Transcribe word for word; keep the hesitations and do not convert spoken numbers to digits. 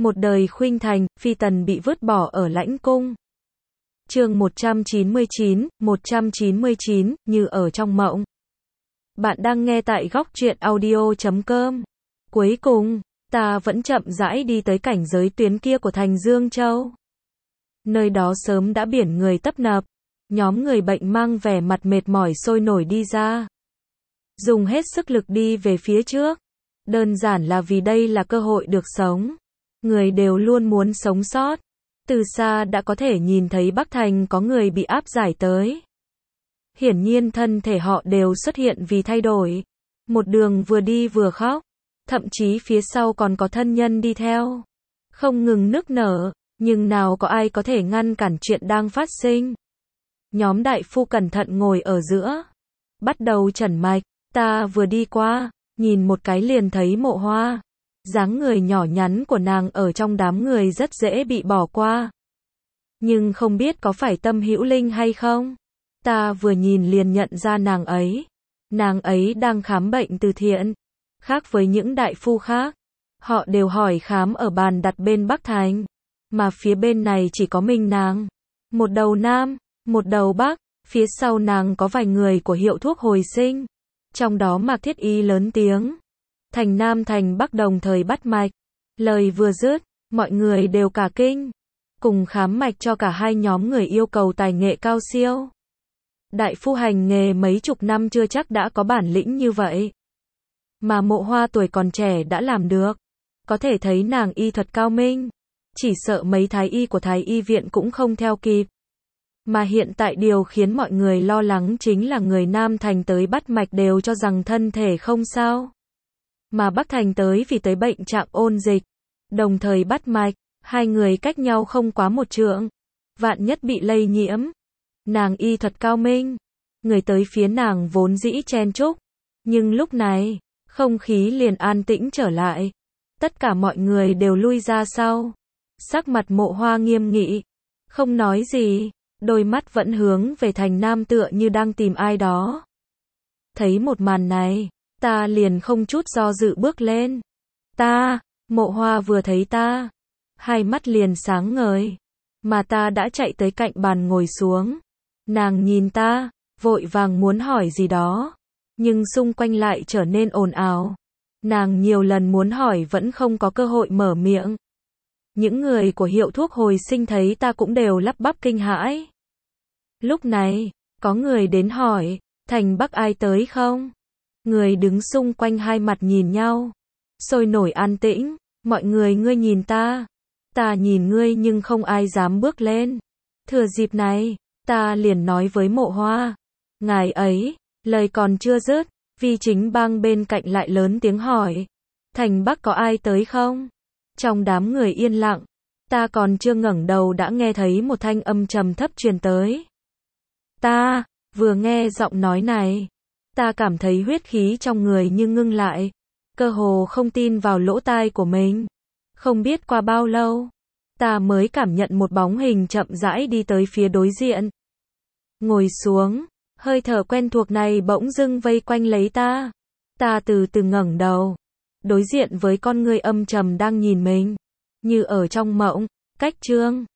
Một đời khuynh thành, phi tần bị vứt bỏ ở lãnh cung. Chương một trăm chín mươi chín, một trăm chín mươi chín, như ở trong mộng. Bạn đang nghe tại góc truyện audio chấm com. Cuối cùng, ta vẫn chậm rãi đi tới cảnh giới tuyến kia của thành Dương Châu. Nơi đó sớm đã biển người tấp nập, nhóm người bệnh mang vẻ mặt mệt mỏi sôi nổi đi ra. Dùng hết sức lực đi về phía trước. Đơn giản là vì đây là cơ hội được sống. Người đều luôn muốn sống sót. Từ xa đã có thể nhìn thấy Bắc Thành có người bị áp giải tới. Hiển nhiên thân thể họ đều xuất hiện vì thay đổi. Một đường vừa đi vừa khóc. Thậm chí phía sau còn có thân nhân đi theo. Không ngừng nức nở, nhưng nào có ai có thể ngăn cản chuyện đang phát sinh. Nhóm đại phu cẩn thận ngồi ở giữa. Bắt đầu chẩn mạch, ta vừa đi qua, nhìn một cái liền thấy Mộ Hoa. Dáng người nhỏ nhắn của nàng ở trong đám người rất dễ bị bỏ qua. Nhưng không biết có phải Tâm Hữu Linh hay không? Ta vừa nhìn liền nhận ra nàng ấy. Nàng ấy đang khám bệnh từ thiện. Khác với những đại phu khác, họ đều hỏi khám ở bàn đặt bên Bắc Thành. Mà phía bên này chỉ có mình nàng. Một đầu Nam, một đầu Bắc, phía sau nàng có vài người của hiệu thuốc hồi sinh. Trong đó Mạc Thiết Y lớn tiếng. Thành Nam thành Bắc đồng thời bắt mạch. Lời vừa dứt, mọi người đều cả kinh. Cùng khám mạch cho cả hai nhóm người yêu cầu tài nghệ cao siêu. Đại phu hành nghề mấy chục năm chưa chắc đã có bản lĩnh như vậy. Mà Mộ Hoa tuổi còn trẻ đã làm được. Có thể thấy nàng y thuật cao minh. Chỉ sợ mấy thái y của thái y viện cũng không theo kịp. Mà hiện tại điều khiến mọi người lo lắng chính là người Nam thành tới bắt mạch đều cho rằng thân thể không sao. Mà Bắc Thành tới vì tới bệnh trạng ôn dịch. Đồng thời bắt mạch, hai người cách nhau không quá một trượng. Vạn nhất bị lây nhiễm. Nàng y thuật cao minh. Người tới phía nàng vốn dĩ chen chúc. Nhưng lúc này, không khí liền an tĩnh trở lại. Tất cả mọi người đều lui ra sau. Sắc mặt Mộ Hoa nghiêm nghị. Không nói gì. Đôi mắt vẫn hướng về thành Nam tựa như đang tìm ai đó. Thấy một màn này, ta liền không chút do dự bước lên. Ta, Mộ Hoa vừa thấy ta, hai mắt liền sáng ngời. Mà ta đã chạy tới cạnh bàn ngồi xuống. Nàng nhìn ta, vội vàng muốn hỏi gì đó. Nhưng xung quanh lại trở nên ồn ào. Nàng nhiều lần muốn hỏi vẫn không có cơ hội mở miệng. Những người của hiệu thuốc hồi sinh thấy ta cũng đều lắp bắp kinh hãi. Lúc này, có người đến hỏi, thành Bắc ai tới không? Người đứng xung quanh hai mặt nhìn nhau. Sôi nổi an tĩnh, mọi người ngươi nhìn ta. Ta nhìn ngươi nhưng không ai dám bước lên. Thừa dịp này, ta liền nói với Mộ Hoa. Ngài ấy, lời còn chưa dứt, Vi Chính Bang bên cạnh lại lớn tiếng hỏi. Thành Bắc có ai tới không? Trong đám người yên lặng, ta còn chưa ngẩng đầu đã nghe thấy một thanh âm trầm thấp truyền tới. Ta, vừa nghe giọng nói này, ta cảm thấy huyết khí trong người như ngưng lại, cơ hồ không tin vào lỗ tai của mình. Không biết qua bao lâu, ta mới cảm nhận một bóng hình chậm rãi đi tới phía đối diện. Ngồi xuống, hơi thở quen thuộc này bỗng dưng vây quanh lấy ta. Ta từ từ ngẩng đầu, đối diện với con người âm trầm đang nhìn mình, như ở trong mộng. Cách Trương,